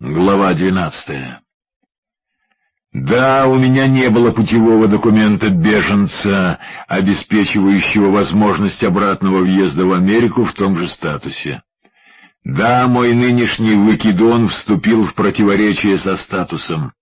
Глава 12. Да, у меня не было путевого документа беженца, обеспечивающего возможность обратного въезда в Америку в том же статусе. Да, мой нынешний выкидон вступил в противоречие со статусом.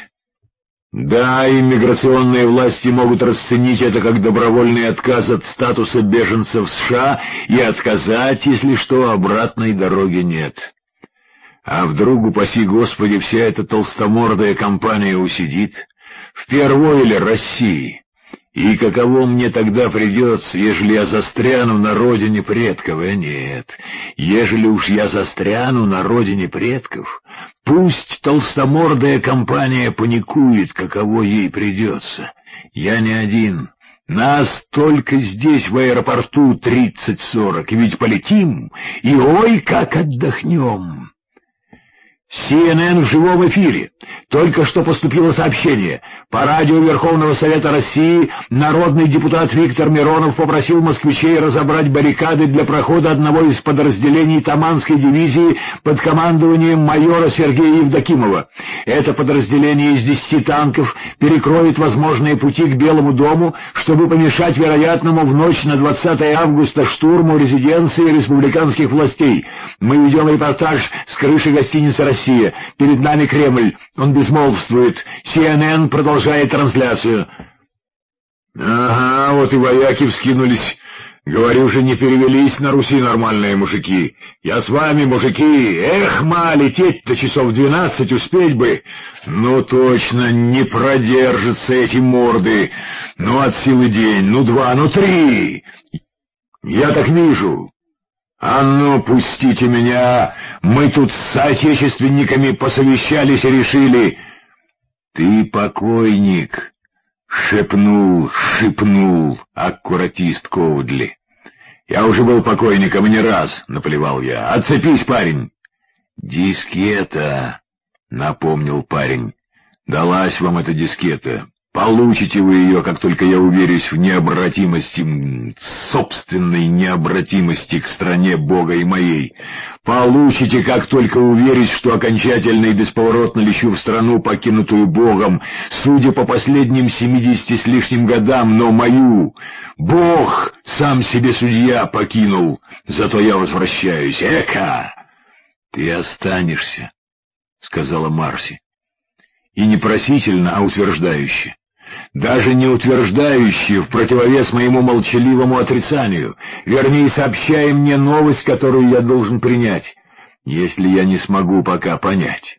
Да, иммиграционные власти могут расценить это как добровольный отказ от статуса беженца в США и отказать, если что, обратной дороги нет. А вдруг, упаси Господи, вся эта толстомордая компания усидит? В Первойле России. И каково мне тогда придется, ежели я застряну на родине предков? Нет, ежели уж я застряну на родине предков, пусть толстомордая компания паникует, каково ей придется. Я не один. Нас только здесь, в аэропорту, 30-40, и ведь полетим, и ой, как отдохнем. CNN в живом эфире. Только что поступило сообщение. По радио Верховного Совета России народный депутат Виктор Миронов попросил москвичей разобрать баррикады для прохода одного из подразделений Таманской дивизии под командованием майора Сергея Евдокимова. Это подразделение из 10 танков перекроет возможные пути к Белому дому, чтобы помешать вероятному в ночь на 20 августа штурму резиденции республиканских властей. Мы ведем репортаж с крыши гостиницы «Россия». Перед нами Кремль. Он безмолвствует. CNN продолжает трансляцию. Ага, вот и вояки вскинулись. Говорю же, не перевелись на Руси нормальные мужики. Я с вами, мужики. Эх, лететь-то часов 12 успеть бы. Ну точно, не продержатся эти морды. Ну от силы день, ну 2, ну 3. Я так вижу. «А ну, пустите меня! Мы тут с соотечественниками посовещались и решили...» «Ты покойник!» — шепнул аккуратист Коудли. «Я уже был покойником не раз», — наплевал я. «Отцепись, парень!» «Дискета!» — напомнил парень. «Далась вам эта дискета. Получите вы ее, как только я уверюсь в необратимости, собственной необратимости к стране Бога и моей. Получите, как только уверюсь, что окончательно и бесповоротно лечу в страну, покинутую Богом, судя по последним 70 с лишним годам, но мою. Бог сам себе судья покинул, зато я возвращаюсь. Эка! Ты останешься, — сказала Марси. И не просительно, а утверждающе. Даже не утверждающие в противовес моему молчаливому отрицанию, вернее, сообщая мне новость, которую я должен принять, если я не смогу пока понять.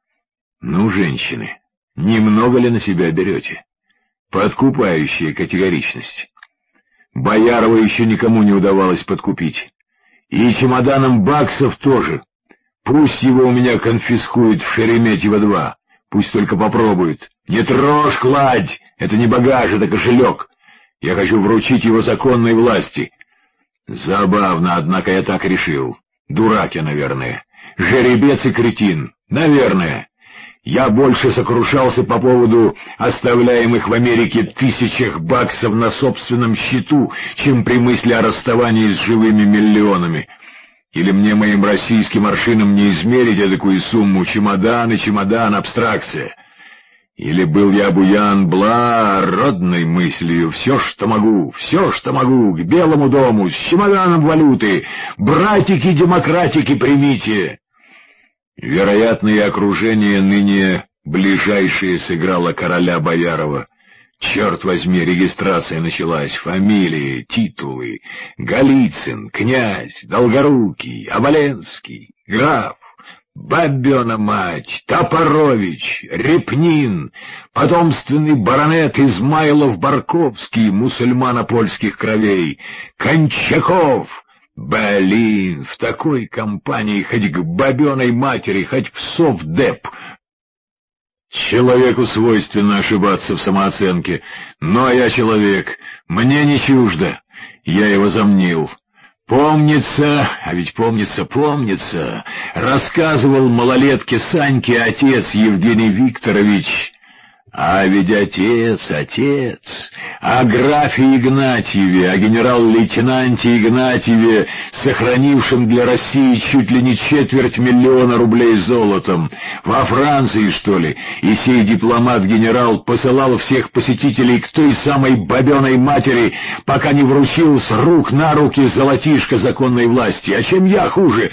Ну, женщины, немного ли на себя берете? Подкупающая категоричность. Боярова еще никому не удавалось подкупить. И чемоданом баксов тоже. Пусть его у меня конфискуют в Шереметьево-2. Пусть только попробует. Не трожь, кладь! Это не багаж, это кошелек. Я хочу вручить его законной власти. Забавно, однако я так решил. Дурак я, наверное. Жеребец и кретин. Наверное. Я больше сокрушался по поводу оставляемых в Америке тысячах баксов на собственном счету, чем при мысли о расставании с живыми миллионами. Или мне, моим российским аршином, не измерить эдакую сумму? Чемодан и чемодан, абстракция. Или был я буян благородной мыслью? Все, что могу, к Белому дому, с чемоданом валюты. Братики-демократики, примите. Вероятное окружение ныне ближайшее сыграло короля Боярова. Черт возьми, регистрация началась, фамилии, титулы, Голицын, князь, Долгорукий, Оболенский, граф, бабена мать, Топорович, Репнин, потомственный баронет Измайлов-Барковский, мусульмано-польских кровей, Кончаков. Блин, в такой компании хоть к бабеной матери, хоть в совдеп. Человеку свойственно ошибаться в самооценке, но я человек, мне не чуждо, я его замнил. Помнится, а ведь помнится, рассказывал малолетке Саньке отец Евгений Викторович. А ведь отец, о графе Игнатьеве, о генерал-лейтенанте Игнатьеве, сохранившем для России чуть ли не 250 000 рублей золотом. Во Франции, что ли? И сей дипломат-генерал посылал всех посетителей к той самой бабеной матери, пока не вручил с рук на руки золотишко законной власти. А чем я хуже?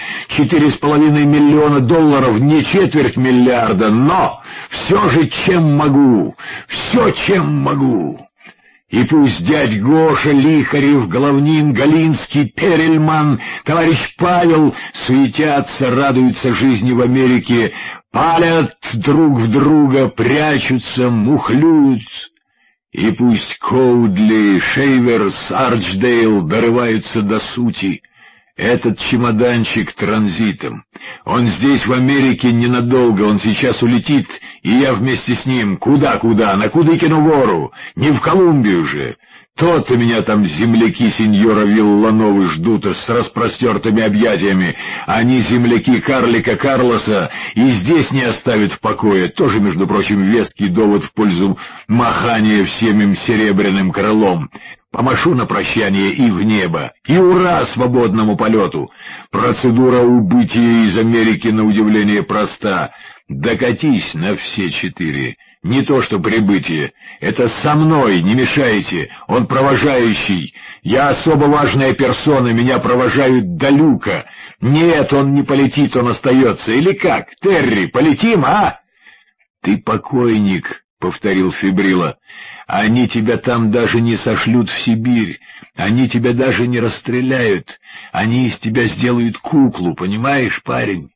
4,5 миллиона долларов, не 250 000 000, но все же чем могу? Все, чем могу. И пусть дядь Гоша, Лихарев, Головнин, Галинский, Перельман, товарищ Павел суетятся, радуются жизни в Америке, палят друг в друга, прячутся, мухлюют. И пусть Коудли, Шейверс, Арчдейл дорываются до сути. Этот чемоданчик транзитом. Он здесь, в Америке, ненадолго, он сейчас улетит, и я вместе с ним. Куда? На Кудыкину гору. Не в Колумбию же. То-то меня там земляки сеньора Виллановы ждут с распростертыми объятиями. Они земляки карлика Карлоса и здесь не оставят в покое. Тоже, между прочим, веский довод в пользу махания всем им серебряным крылом. Помашу на прощание и в небо, и ура свободному полету. Процедура убытия из Америки на удивление проста. Докатись на все 4. Не то что прибытие. Это со мной, не мешайте. Он провожающий. Я особо важная персона, меня провожают до люка. Нет, он не полетит, он остается. Или как? Терри, полетим, а? Ты покойник, — повторил Фибрила. Они тебя там даже не сошлют в Сибирь. Они тебя даже не расстреляют. Они из тебя сделают куклу, понимаешь, парень?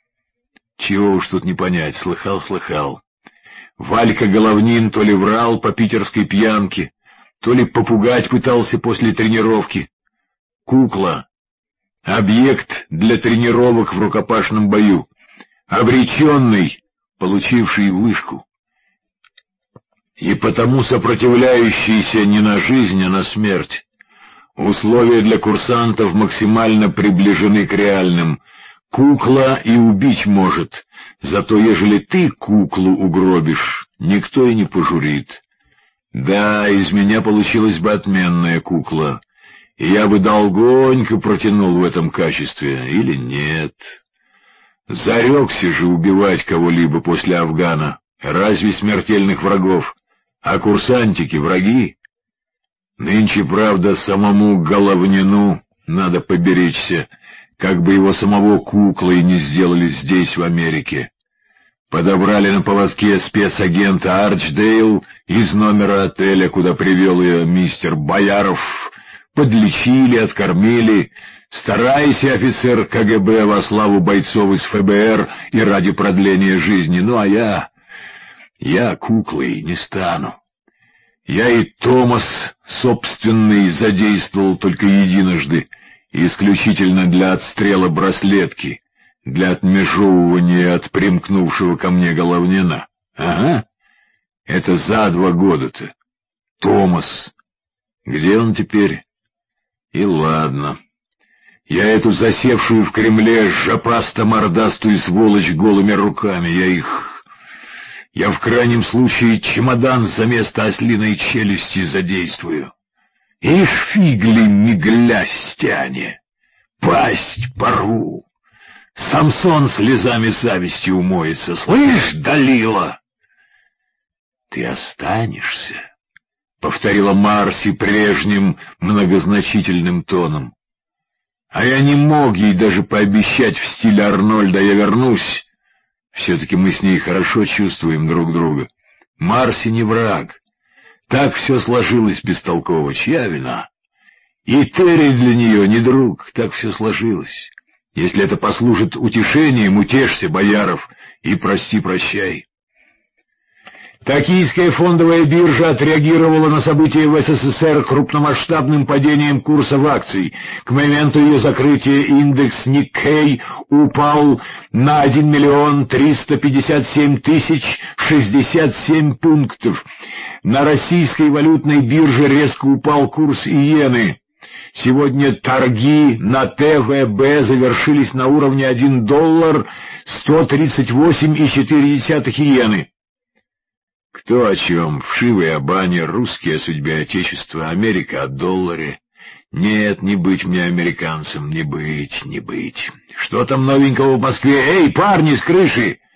Чего уж тут не понять, слыхал. Валька Головнин то ли врал по питерской пьянке, то ли попугать пытался после тренировки. Кукла. Объект для тренировок в рукопашном бою. Обреченный, получивший вышку. И потому сопротивляющийся не на жизнь, а на смерть. Условия для курсантов максимально приближены к реальным. Кукла и убить может, зато ежели ты куклу угробишь, никто и не пожурит. Да, из меня получилась бы отменная кукла, и я бы долгонько протянул в этом качестве, или нет. Зарекся же убивать кого-либо после Афгана, разве смертельных врагов? А курсантики — враги? Нынче, правда, самому Головнину надо поберечься, как бы его самого куклой не сделали здесь, в Америке. Подобрали на поводке спецагента Арчдейл из номера отеля, куда привел ее мистер Бояров, подлечили, откормили. Старайся, офицер КГБ, во славу бойцов из ФБР и ради продления жизни. Ну, а я куклой не стану. Я и Томас собственный задействовал только единожды, исключительно для отстрела браслетки, для отмежевывания от примкнувшего ко мне Головнина. Ага, это за 2 года-то. Томас. Где он теперь? И ладно. Я эту засевшую в Кремле жопасто-мордастую сволочь голыми руками, я в крайнем случае чемодан за место ослиной челюсти задействую. Ишь фигли-миглястяне, пасть порву. Самсон слезами зависти умоется. Слышь, Далила? Ты останешься, — повторила Марси прежним многозначительным тоном. А я не мог ей даже пообещать в стиле Арнольда: я вернусь. Все-таки мы с ней хорошо чувствуем друг друга. Марси не враг. Так все сложилось бестолково. Чья вина? И Терри для нее не друг. Так все сложилось. Если это послужит утешением, утешься, Бояров, и прости-прощай. Токийская фондовая биржа отреагировала на события в СССР крупномасштабным падением курсов акций. К моменту ее закрытия индекс Nikkei упал на 1 357 067 пунктов. На российской валютной бирже резко упал курс иены. Сегодня торги на ТВБ завершились на уровне $1 138,4 иены. Кто о чем? Вшивые о бане, русские о судьбе Отечества, Америка о долларе. Нет, не быть мне американцем, не быть, не быть. Что там новенького в Москве? Эй, парни с крыши!